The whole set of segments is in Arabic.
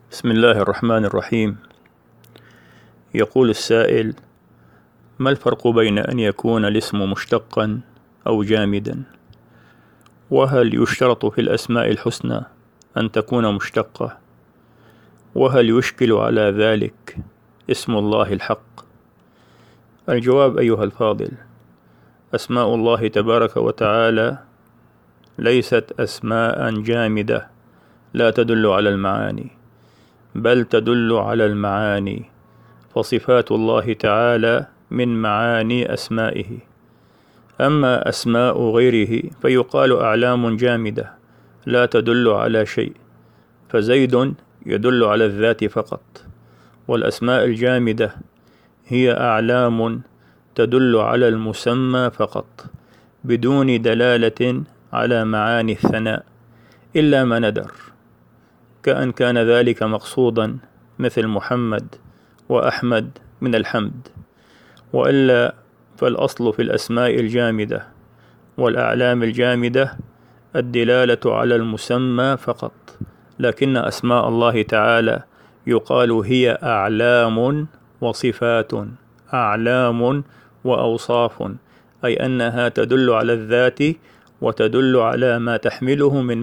بسم الله الرحمن الرحيم. يقول السائل: ما الفرق بين أن يكون الاسم مشتقا أو جامدا؟ وهل يشترط في الأسماء الحسنى أن تكون مشتقة؟ وهل يشكل على ذلك اسم الله الحق؟ الجواب أيها الفاضل: أسماء الله تبارك وتعالى ليست أسماء جامدة لا تدل على المعاني، بل تدل على المعاني، فصفات الله تعالى من معاني أسمائه. أما أسماء غيره فيقال أعلام جامدة لا تدل على شيء، فزيد يدل على الذات فقط، والأسماء الجامدة هي أعلام تدل على المسمى فقط بدون دلالة على معاني الثناء إلا ما ندر، كأن كان ذلك مقصودا مثل محمد وأحمد من الحمد، وإلا فالأصل في الأسماء الجامدة والأعلام الجامدة الدلالة على المسمى فقط. لكن أسماء الله تعالى يقال هي أعلام وصفات، أعلام وأوصاف، أي أنها تدل على الذات وتدل على ما تحمله من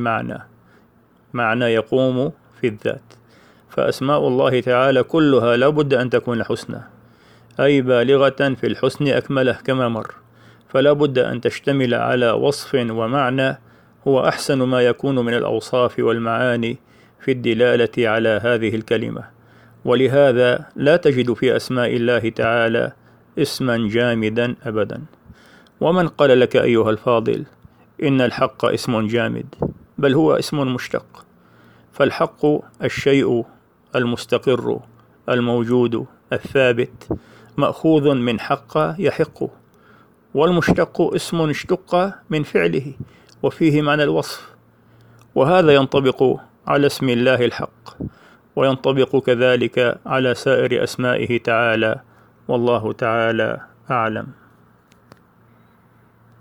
معنى يقوم في الذات. فأسماء الله تعالى كلها لا بد أن تكون حسنى، أي بالغة في الحسن أكمله كما مر، فلا بد أن تشتمل على وصف ومعنى هو أحسن ما يكون من الأوصاف والمعاني في الدلالة على هذه الكلمة. ولهذا لا تجد في أسماء الله تعالى اسما جامدا أبدا. ومن قال لك أيها الفاضل إن الحق اسم جامد؟ بل هو اسم مشتق. فالحق الشيء المستقر الموجود الثابت مأخوذ من حق يحق، والمشتق اسم اشتق من فعله وفيه معنى الوصف، وهذا ينطبق على اسم الله الحق وينطبق كذلك على سائر أسمائه تعالى، والله تعالى أعلم.